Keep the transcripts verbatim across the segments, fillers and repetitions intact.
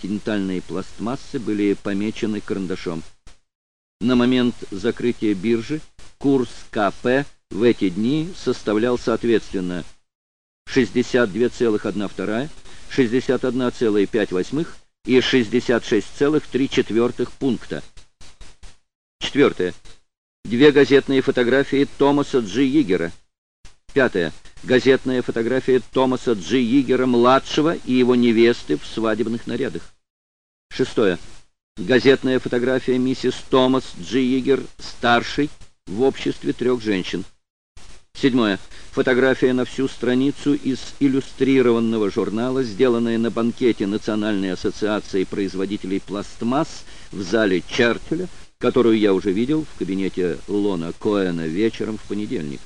континентальной пластмассы были помечены карандашом. На момент закрытия биржи курс ка пэ в эти дни составлял соответственно шестьдесят два целых одна вторая, шестьдесят один целых пять восьмых и шестьдесят шесть целых три четвертых пункта. Четвертое. Две газетные фотографии Томаса Джи Йигера. Пятое. Газетная фотография Томаса Джи Йигера-младшего и его невесты в свадебных нарядах. Шестое. Газетная фотография миссис Томас Джи Йигер-старшей в обществе трех женщин. Седьмое. Фотография на всю страницу из иллюстрированного журнала, сделанная на банкете Национальной ассоциации производителей пластмасс в зале Черчилля, которую я уже видел в кабинете Лона Коэна вечером в понедельник.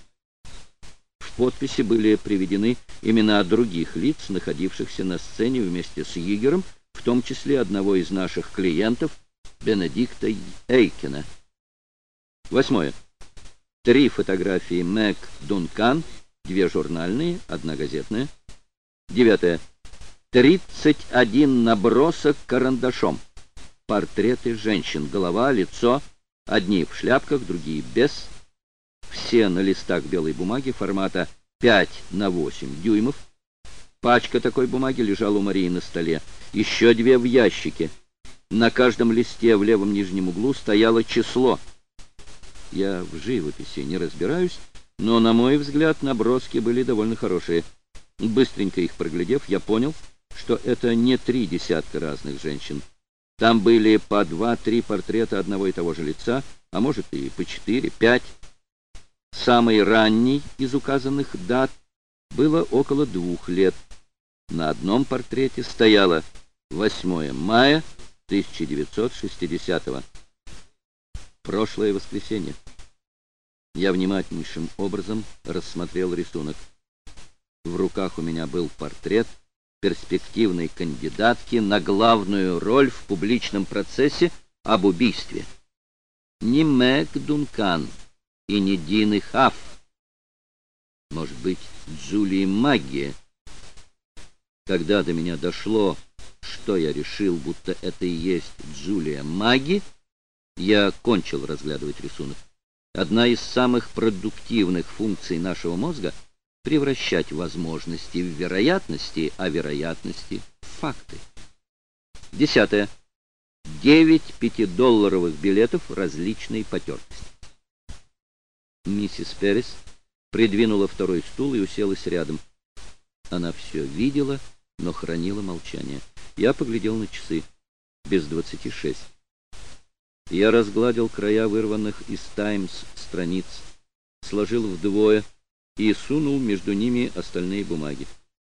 В подписи были приведены имена других лиц, находившихся на сцене вместе с Йигером, в том числе одного из наших клиентов, Бенедикта Эйкена. Восьмое. Три фотографии Мэг Дункан, две журнальные, одна газетная. Девятое. Тридцать один набросок карандашом. Портреты женщин, голова, лицо, одни в шляпках, другие без. Все на листах белой бумаги формата пять на восемь дюймов. Пачка такой бумаги лежала у Марии на столе. Еще две в ящике. На каждом листе в левом нижнем углу стояло число. Я в живописи не разбираюсь, но, на мой взгляд, наброски были довольно хорошие. Быстренько их проглядев, я понял, что это не три десятка разных женщин. Там были по два-три портрета одного и того же лица, а может и по четыре, пять. Самый ранний из указанных дат было около двух лет. На одном портрете стояло восьмое мая тысяча девятьсот шестидесятого. Прошлое воскресенье. Я внимательнейшим образом рассмотрел рисунок. В руках у меня был портрет перспективной кандидатки на главную роль в публичном процессе об убийстве. Не Мэг Дункан и не Дины Хафф. Может быть, Джулии Магги. Когда до меня дошло, что я решил, будто это и есть Джулия Магги, я кончил разглядывать рисунок. Одна из самых продуктивных функций нашего мозга — превращать возможности в вероятности, а вероятности в факты. Десятое. Девять пятидолларовых билетов различной потертости. Миссис Перрис придвинула второй стул и уселась рядом. Она все видела, но хранила молчание. Я поглядел на часы. Без двадцати шесть. Я разгладил края вырванных из «Таймс» страниц, сложил вдвое и сунул между ними остальные бумаги.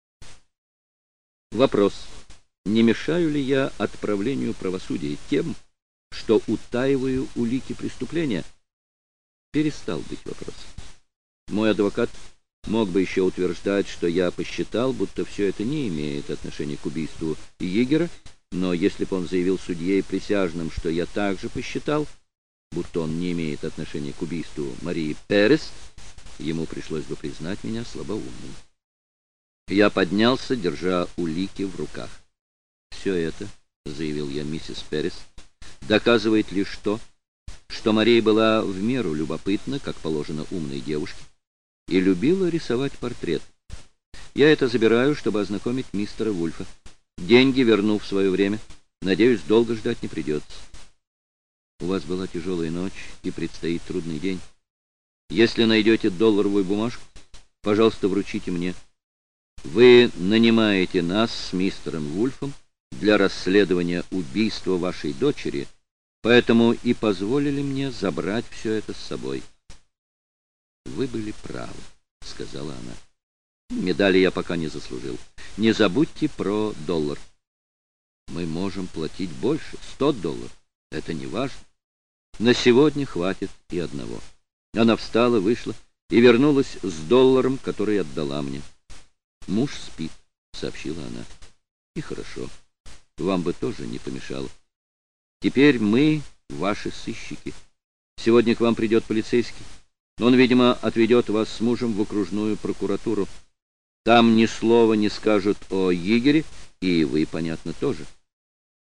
Вопрос: не мешаю ли я отправлению правосудия тем, что утаиваю улики преступления? Перестал быть вопросом. Мой адвокат мог бы еще утверждать, что я посчитал, будто все это не имеет отношения к убийству Йигера, но если бы он заявил судье и присяжным, что я также посчитал, будто он не имеет отношения к убийству Марии Перрис, ему пришлось бы признать меня слабоумным. Я поднялся, держа улики в руках. «Все это, — заявил я миссис Перрис, — доказывает лишь то, что Мария была в меру любопытна, как положено умной девушке, и любила рисовать портрет. Я это забираю, чтобы ознакомить мистера Вульфа. Деньги верну в свое время. Надеюсь, долго ждать не придется. У вас была тяжелая ночь, и предстоит трудный день. Если найдете долларовую бумажку, пожалуйста, вручите мне. Вы нанимаете нас с мистером Вульфом для расследования убийства вашей дочери, поэтому и позволили мне забрать все это с собой». «Вы были правы», — сказала она. «Медали я пока не заслужил. Не забудьте про доллар. Мы можем платить больше, сто долларов. Это не важно. На сегодня хватит и одного». Она встала, вышла и вернулась с долларом, который отдала мне. «Муж спит», — сообщила она. «И хорошо. Вам бы тоже не помешало. Теперь мы ваши сыщики. Сегодня к вам придет полицейский. Он, видимо, отведет вас с мужем в окружную прокуратуру. Там ни слова не скажут о Йигере, и вы, понятно, тоже.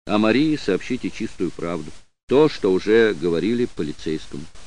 А Марии сообщите чистую правду, то, что уже говорили полицейскому.